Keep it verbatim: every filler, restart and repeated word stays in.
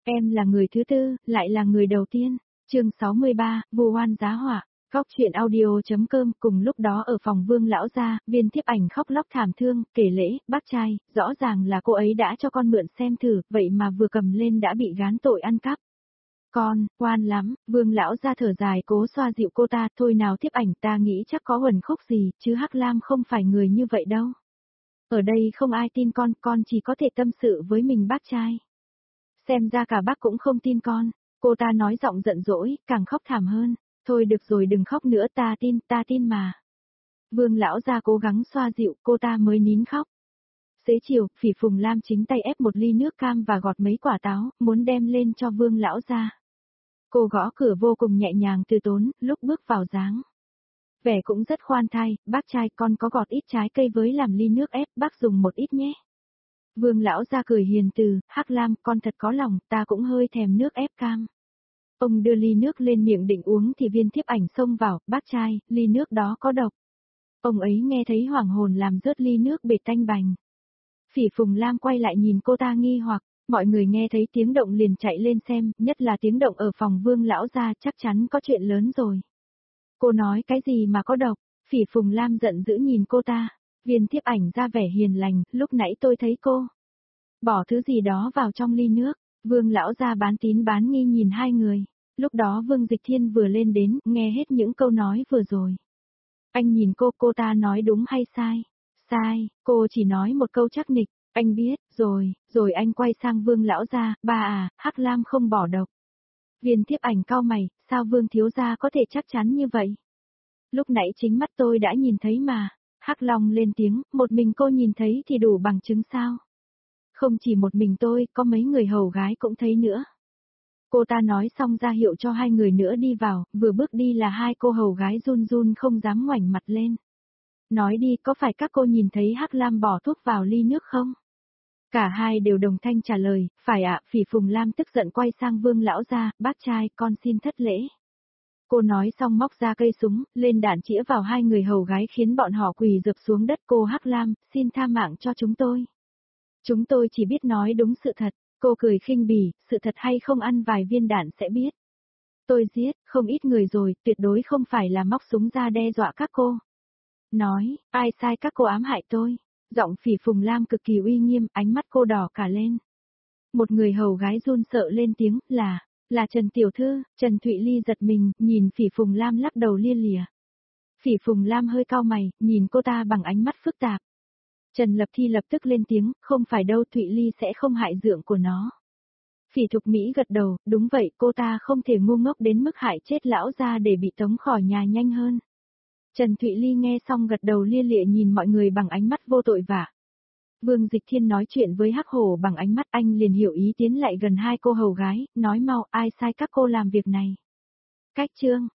Em là người thứ tư, lại là người đầu tiên. Chương sáu mươi ba, Vu oan giá họa. Góc chuyện audio.com. Cùng lúc đó ở phòng Vương lão gia, Viên Thiếp Ảnh khóc lóc thảm thương, kể lễ, bác trai, rõ ràng là cô ấy đã cho con mượn xem thử, vậy mà vừa cầm lên đã bị gán tội ăn cắp. Con, oan lắm, Vương lão gia thở dài cố xoa dịu cô ta, thôi nào Thiếp Ảnh, ta nghĩ chắc có uẩn khúc gì, chứ Hắc Lam không phải người như vậy đâu. Ở đây không ai tin con, con chỉ có thể tâm sự với mình bác trai. Xem ra cả bác cũng không tin con, cô ta nói giọng giận dỗi, càng khóc thảm hơn. Thôi được rồi đừng khóc nữa, ta tin, ta tin mà. Vương lão gia cố gắng xoa dịu, cô ta mới nín khóc. Xế chiều, Phỉ Phùng Lam chính tay ép một ly nước cam và gọt mấy quả táo, muốn đem lên cho Vương lão gia. Cô gõ cửa vô cùng nhẹ nhàng từ tốn, lúc bước vào dáng. Vẻ cũng rất khoan thai, bác trai con có gọt ít trái cây với làm ly nước ép, bác dùng một ít nhé. Vương lão gia cười hiền từ, Hắc Lam, con thật có lòng, ta cũng hơi thèm nước ép cam. Ông đưa ly nước lên miệng định uống thì Viên Thiếp Ảnh xông vào, bác trai, ly nước đó có độc. Ông ấy nghe thấy hoảng hồn làm rớt ly nước bệt tanh bành. Phỉ Phùng Lam quay lại nhìn cô ta nghi hoặc, mọi người nghe thấy tiếng động liền chạy lên xem, nhất là tiếng động ở phòng Vương lão gia, chắc chắn có chuyện lớn rồi. Cô nói cái gì mà có độc? Phỉ Phùng Lam giận dữ nhìn cô ta. Viên Thiếp Ảnh ra vẻ hiền lành, lúc nãy tôi thấy cô bỏ thứ gì đó vào trong ly nước. Vương lão gia bán tín bán nghi nhìn hai người. Lúc đó Vương Dịch Thiên vừa lên đến, nghe hết những câu nói vừa rồi. Anh nhìn cô, cô ta nói đúng hay sai? Sai, cô chỉ nói một câu chắc nịch, anh biết, rồi, rồi anh quay sang Vương lão gia, ba à, Hắc Lam không bỏ độc. Viên Thiếp Ảnh cau mày, sao Vương thiếu gia có thể chắc chắn như vậy? Lúc nãy chính mắt tôi đã nhìn thấy mà. Hắc Long lên tiếng, một mình cô nhìn thấy thì đủ bằng chứng sao? Không chỉ một mình tôi, có mấy người hầu gái cũng thấy nữa. Cô ta nói xong ra hiệu cho hai người nữa đi vào, vừa bước đi là hai cô hầu gái run run không dám ngoảnh mặt lên. Nói đi, có phải các cô nhìn thấy Hắc Lam bỏ thuốc vào ly nước không? Cả hai đều đồng thanh trả lời, phải ạ. Phỉ Phùng Lam tức giận quay sang Vương lão gia, bác trai, con xin thất lễ. Cô nói xong móc ra cây súng, lên đạn chĩa vào hai người hầu gái khiến bọn họ quỳ dập xuống đất. Cô Hắc Lam, xin tha mạng cho chúng tôi. Chúng tôi chỉ biết nói đúng sự thật. Cô cười khinh bỉ, sự thật hay không ăn vài viên đạn sẽ biết. Tôi giết, không ít người rồi, tuyệt đối không phải là móc súng ra đe dọa các cô. Nói, ai sai các cô ám hại tôi? Giọng Phỉ Phùng Lam cực kỳ uy nghiêm, ánh mắt cô đỏ cả lên. Một người hầu gái run sợ lên tiếng, là, là Trần Tiểu Thư. Trần Thụy Ly giật mình, nhìn Phỉ Phùng Lam lắc đầu lia lịa. Phỉ Phùng Lam hơi cau mày, nhìn cô ta bằng ánh mắt phức tạp. Trần Lập Thi lập tức lên tiếng, không phải đâu, Thụy Ly sẽ không hại dượng của nó. Phỉ Thục Mỹ gật đầu, đúng vậy, cô ta không thể ngu ngốc đến mức hại chết lão gia để bị tống khỏi nhà nhanh hơn. Trần Thụy Ly nghe xong gật đầu lia lịa nhìn mọi người bằng ánh mắt vô tội vạ. Vương Dịch Thiên nói chuyện với Hắc Hổ bằng ánh mắt, anh liền hiểu ý tiến lại gần hai cô hầu gái, nói mau, ai sai các cô làm việc này. Cách chương.